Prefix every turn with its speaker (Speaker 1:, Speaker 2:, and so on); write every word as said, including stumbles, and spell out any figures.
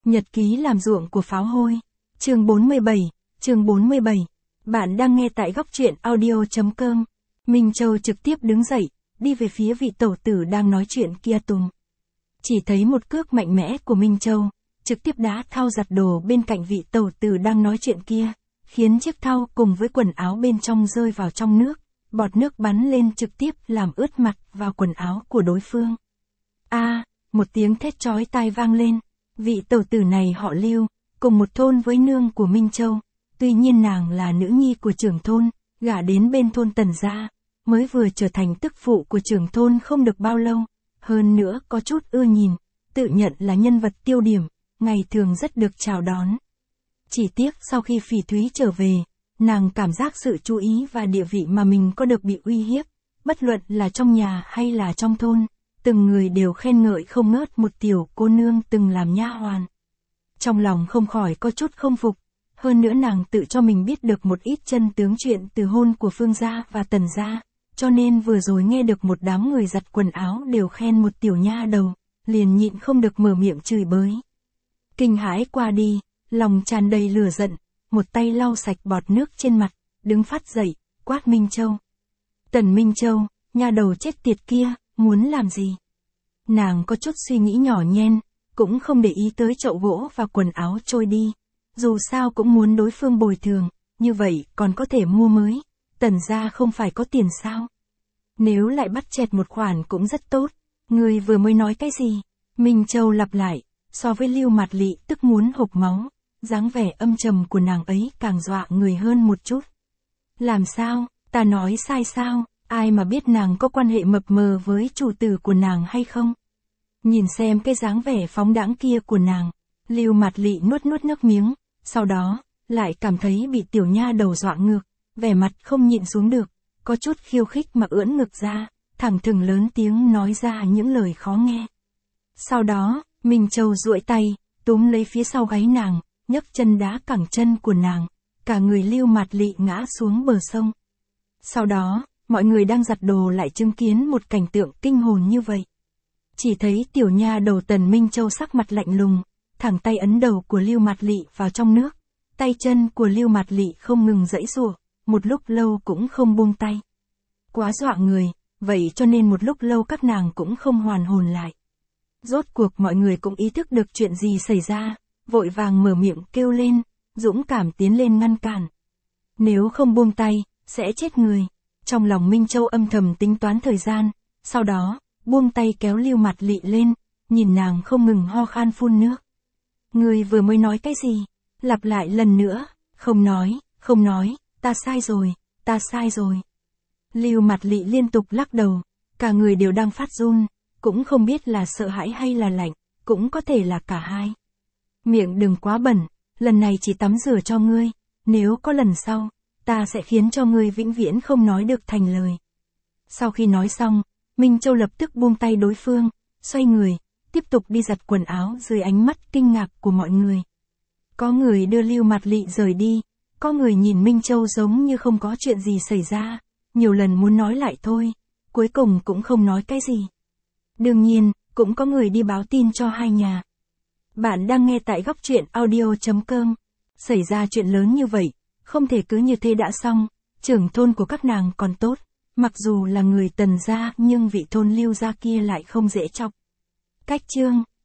Speaker 1: Nhật ký làm ruộng của pháo hôi. Chương bốn mươi bảy, chương bốn mươi bảy. Bạn đang nghe tại góc truyện audio chấm com. Minh Châu trực tiếp đứng dậy, đi về phía vị tổ tử đang nói chuyện kia tùng. Chỉ thấy một cước mạnh mẽ của Minh Châu, trực tiếp đá thau giặt đồ bên cạnh vị tổ tử đang nói chuyện kia, khiến chiếc thau cùng với quần áo bên trong rơi vào trong nước, bọt nước bắn lên trực tiếp làm ướt mặt vào quần áo của đối phương. A, một tiếng thét chói tai vang lên, vị tổ tử này họ Lưu, cùng một thôn với nương của Minh Châu, tuy nhiên nàng là nữ nhi của trưởng thôn, gả đến bên thôn Tần gia, mới vừa trở thành tức phụ của trưởng thôn không được bao lâu, hơn nữa có chút ưa nhìn, tự nhận là nhân vật tiêu điểm, ngày thường rất được chào đón. Chỉ tiếc sau khi Phỉ Thúy trở về, nàng cảm giác sự chú ý và địa vị mà mình có được bị uy hiếp, bất luận là trong nhà hay là trong thôn, từng người đều khen ngợi không ngớt một tiểu cô nương từng làm nha hoàn. Trong lòng không khỏi có chút không phục, hơn nữa nàng tự cho mình biết được một ít chân tướng chuyện từ hôn của Phương gia và Tần gia, cho nên vừa rồi nghe được một đám người giặt quần áo đều khen một tiểu nha đầu, liền nhịn không được mở miệng chửi bới. Kinh hãi qua đi, lòng tràn đầy lửa giận, một tay lau sạch bọt nước trên mặt, đứng phát dậy, quát Minh Châu. Tần Minh Châu, nha đầu chết tiệt kia, muốn làm gì? Nàng có chút suy nghĩ nhỏ nhen, cũng không để ý tới chậu gỗ và quần áo trôi đi. Dù sao cũng muốn đối phương bồi thường, như vậy còn có thể mua mới. Tần gia không phải có tiền sao? Nếu lại bắt chẹt một khoản cũng rất tốt. Người vừa mới nói cái gì? Minh Châu lặp lại, so với Lưu Mạt Lị tức muốn hộc máu, dáng vẻ âm trầm của nàng ấy càng dọa người hơn một chút. Làm sao? Ta nói sai sao? Ai mà biết nàng có quan hệ mập mờ với chủ tử của nàng hay không? Nhìn xem cái dáng vẻ phóng đãng kia của nàng, Lưu Mạt Lị nuốt nuốt nước miếng, sau đó, lại cảm thấy bị tiểu nha đầu dọa ngược, vẻ mặt không nhịn xuống được, có chút khiêu khích mà ưỡn ngực ra, thẳng thừng lớn tiếng nói ra những lời khó nghe. Sau đó, Minh Châu duỗi tay, túm lấy phía sau gáy nàng, nhấc chân đá cẳng chân của nàng, cả người Lưu Mạt Lị ngã xuống bờ sông. Sau đó, mọi người đang giặt đồ lại chứng kiến một cảnh tượng kinh hồn như vậy. Chỉ thấy tiểu nha đầu Tần Minh Châu sắc mặt lạnh lùng, thẳng tay ấn đầu của Lưu Mạt Lị vào trong nước, tay chân của Lưu Mạt Lị không ngừng giãy giụa, một lúc lâu cũng không buông tay. Quá dọa người, vậy cho nên một lúc lâu các nàng cũng không hoàn hồn lại. Rốt cuộc mọi người cũng ý thức được chuyện gì xảy ra, vội vàng mở miệng kêu lên, dũng cảm tiến lên ngăn cản. Nếu không buông tay, sẽ chết người. Trong lòng Minh Châu âm thầm tính toán thời gian, sau đó, buông tay kéo Lưu Mạt Lị lên, nhìn nàng không ngừng ho khan phun nước. Người vừa mới nói cái gì? Lặp lại lần nữa, không nói, không nói, ta sai rồi, ta sai rồi. Lưu Mạt Lị liên tục lắc đầu, cả người đều đang phát run, cũng không biết là sợ hãi hay là lạnh, cũng có thể là cả hai. Miệng đừng quá bẩn, lần này chỉ tắm rửa cho ngươi, nếu có lần sau, ta sẽ khiến cho ngươi vĩnh viễn không nói được thành lời. Sau khi nói xong, Minh Châu lập tức buông tay đối phương, xoay người, tiếp tục đi giặt quần áo dưới ánh mắt kinh ngạc của mọi người. Có người đưa Lưu Mạt Lị rời đi, có người nhìn Minh Châu giống như không có chuyện gì xảy ra, nhiều lần muốn nói lại thôi, cuối cùng cũng không nói cái gì. Đương nhiên, cũng có người đi báo tin cho hai nhà. Bạn đang nghe tại góc truyện audio chấm com. Xảy ra chuyện lớn như vậy, không thể cứ như thế đã xong, trưởng thôn của các nàng còn tốt, mặc dù là người Tần gia nhưng vị thôn Lưu gia kia lại không dễ chọc. Cách chương